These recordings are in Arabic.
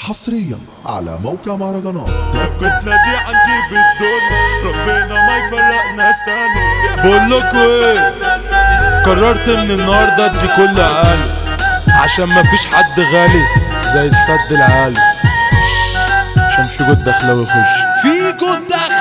حصريا على موقع مهرجانات. كنت ناجي عن جيب الدنيا، ربنا ما يفرقنا ثانية. بقولكوا ايه، قررت من النهارده ادي كل عالي، عشان مفيش حد غالي زي السد العالي. عشان في جود دخلاوي يخش، في جود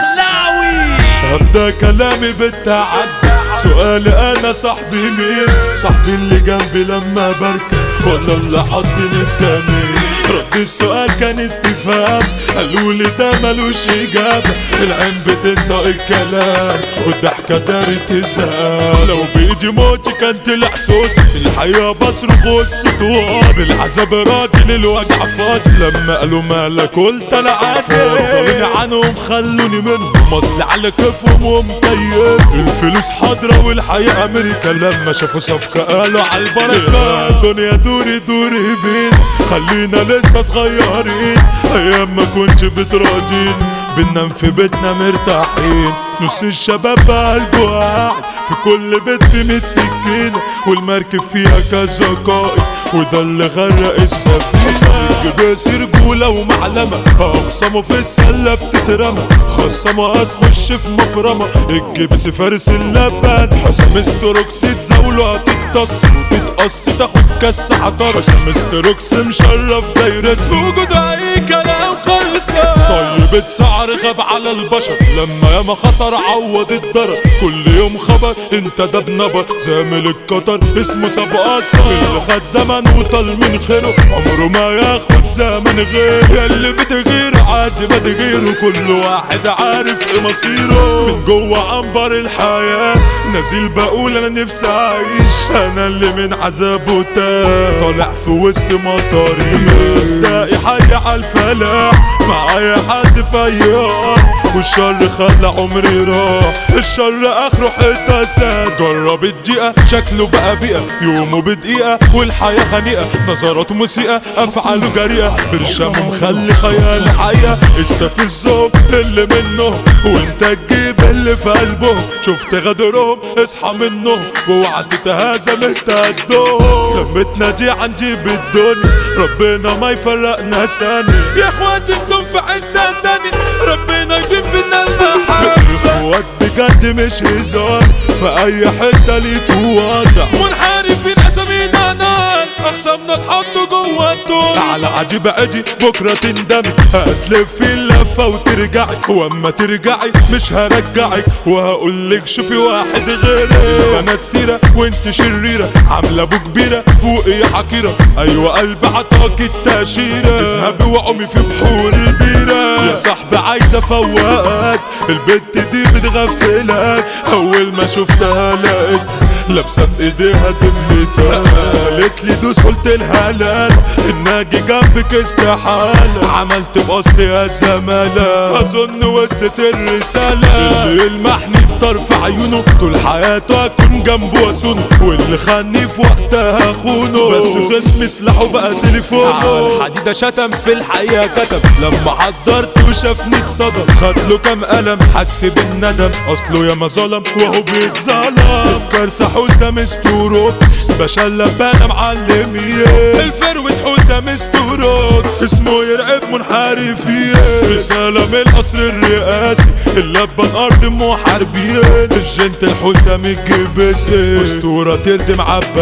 دخلاوي. هبدأ كلامي بالتعدي. سؤالي انا صاحبي مين؟ صاحبي اللي جنبي لما بركب ولا اللي حطني في كمين؟ رد السؤال كان استفهام، قالولي ده ملوش اجابة. العين بتنطق الكلام والضحكة دارت الزقام. لو بيجي موتي كان طلع صوتي، في الحياة بصرخ والصوت بالعذاب راضي للوجع فاضي. لما قالوا مالك قلت انا عادي، فضلوني عنهم خلوني منهم، مصلي على كيفهم ومكيف. الفلوس حاضرة والحياة امريكا، لما شافوا صفقة قالوا عالبركة. الدنيا دوري دوري بينا، خلينا لسه صغيرين. ايام ما كنتش بتراضين، بننام في بيتنا مرتاحين. نص الشباب بقلبه قاعد، في كل بيت في 100 سكينة، والمركب فيها كذا قائد، وده اللي غرق السفينة. جباس رجولة ومعلمة، اخصمه في السلة بتترمى، خصمه هتخش في مفرمة. الجبس فارس اللبان، حسام استروكس تزاوله هتتص وتتقص تاخد كاس عطر. حسام استروكس مشرف دايرة، في وجود اي كلام خلصان. طيب سعر غاب على البشر، لما ياما خسر عوض الضرر. كل يوم خبر انت ده بنبر، زامل القطر اسمه سابق اثر. اللي خد زمن وطل من خيره، عمره ما ياخد زمن غير. ياللي بتغير عادي بتغيره، كل واحد عارف ايه مصيره. من جوه عنبر الحياة نازل بقول انا نفسي اعيش، انا اللي من عذابه تاه طالع في وسط مطاري. مبدئي حي عالفلاح، معايا حد فياح، والشر خلى عمري راح. الشر اخره حته ساد، جرب الدقيقة شكله بقى بيئة، يومه بدقيقة والحياة خنيقة. نظراته مسيئة افعاله جريئة، برشامه مخلي خيال حقيقة. استفزهم اللي منهم وانت تجيب اللي في قلبهم. شفت غدرهم اصحى منهم، واوعى تتهازم انت قدهم. لما تناجي عن جيب الدنيا، ربنا ما يفرقنا ثانية. يا اخواتي انتم في حتة تانية، ربنا يجيب لنا المحبة. اخوات بجد مش هزار، في اي حتة ليكوا وضع. منحرفين اسامينا نار، اقسامنا تحطوا جوا الدور. على عجيب عدي بكرة تندمي، هتلفي اللفة وترجعي، واما ترجعي مش هرجعك، وهقولك شوفي واحد غيرك. بنات سيرة وانت شريرة، عاملة ابو كبيرة فوقي حقيرة. ايوه قلب عطاك التأشيرة، اذهبي وقومي في بحور البيرة. يا صاحبي عايزة فوقك، البت دي بتغفلك. اول ما شفتها لقيت لابسه في ايديها دمتها، قالت لي دوس قلت لها لا، الناجي جنبك استحاله. عملت باصل يا زماله، اظن وصلت الرساله. اللي يلمحني بطرف عيونه طول حياته اكون جنبه واسونه، واللي خاني في وقتها خونه، بس خصمي سلاحه بقى تليفونه. على الحديده شتم في الحقيقه كتب، لما حضرت وشافني اتصدم. خد له كام قلم حس بالندم، اصله ياما ظلم وهو بيتظلم. الكارثه حسام استروكس، باشا اللبانة معلمية. الفروة حسام استروكس، اسمه يرعب منحرفين. رسالة من القصر الرئاسي، اللبن أرض محاربين. الجنت الحسام الجبسي، أسطورة تردم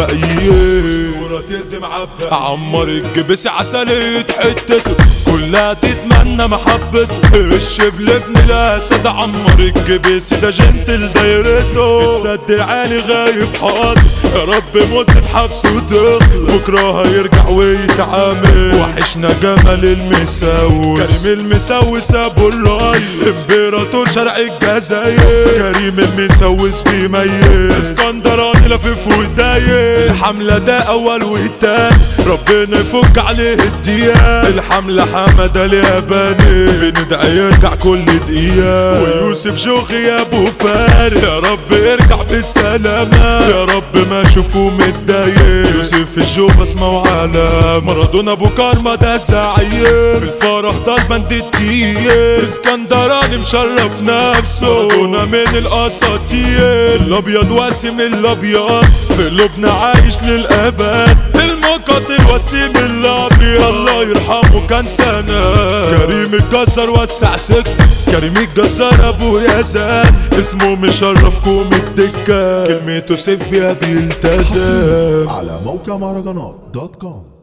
عباقيين. عمر الجبسي عسلية حتته، كلها تتمنى محبته. الشبل ابن الأسد عمر الجبسي، ده جنتل دايرته. السد العالي غايب حاضر، يا رب مدة حبس ودخل، بكرة هيرجع ويتعامل. وحشنا جمال المساوس، كريم المساوس ابو الراي، امبراطور شرق الجزاير. كريم المساوس بيميز، اسكندراني لفيف وداير. الحملة ده اول والتاني، ربنا يفك عليه الديان. الحملة حمد الياباني، بندعي يرجع كل دقيقة. ويوسف شوخي يا ابو فارس، يا رب يرجع بالسلامة. يا رب ما اشوفه متضايق. يوسف الجو بسمعه على مارادونا، ابو كارما ده سعيد. في الفرح ده البند التقيل، اسكندراني مشرف نفسه. مارادونا من الاساطير، الابيض واسم الابيض، في قلوبنا عايش للابد. المقاتل وسيم اللعبي الله يرحمه كان سنة. كريم الجزار وسع سكة، كريم الجزار ابو يزن اسمه مشرفكم الدكة، كلمته سيف بيها بيلتزم. على موقع مهرجانات دوت كوم.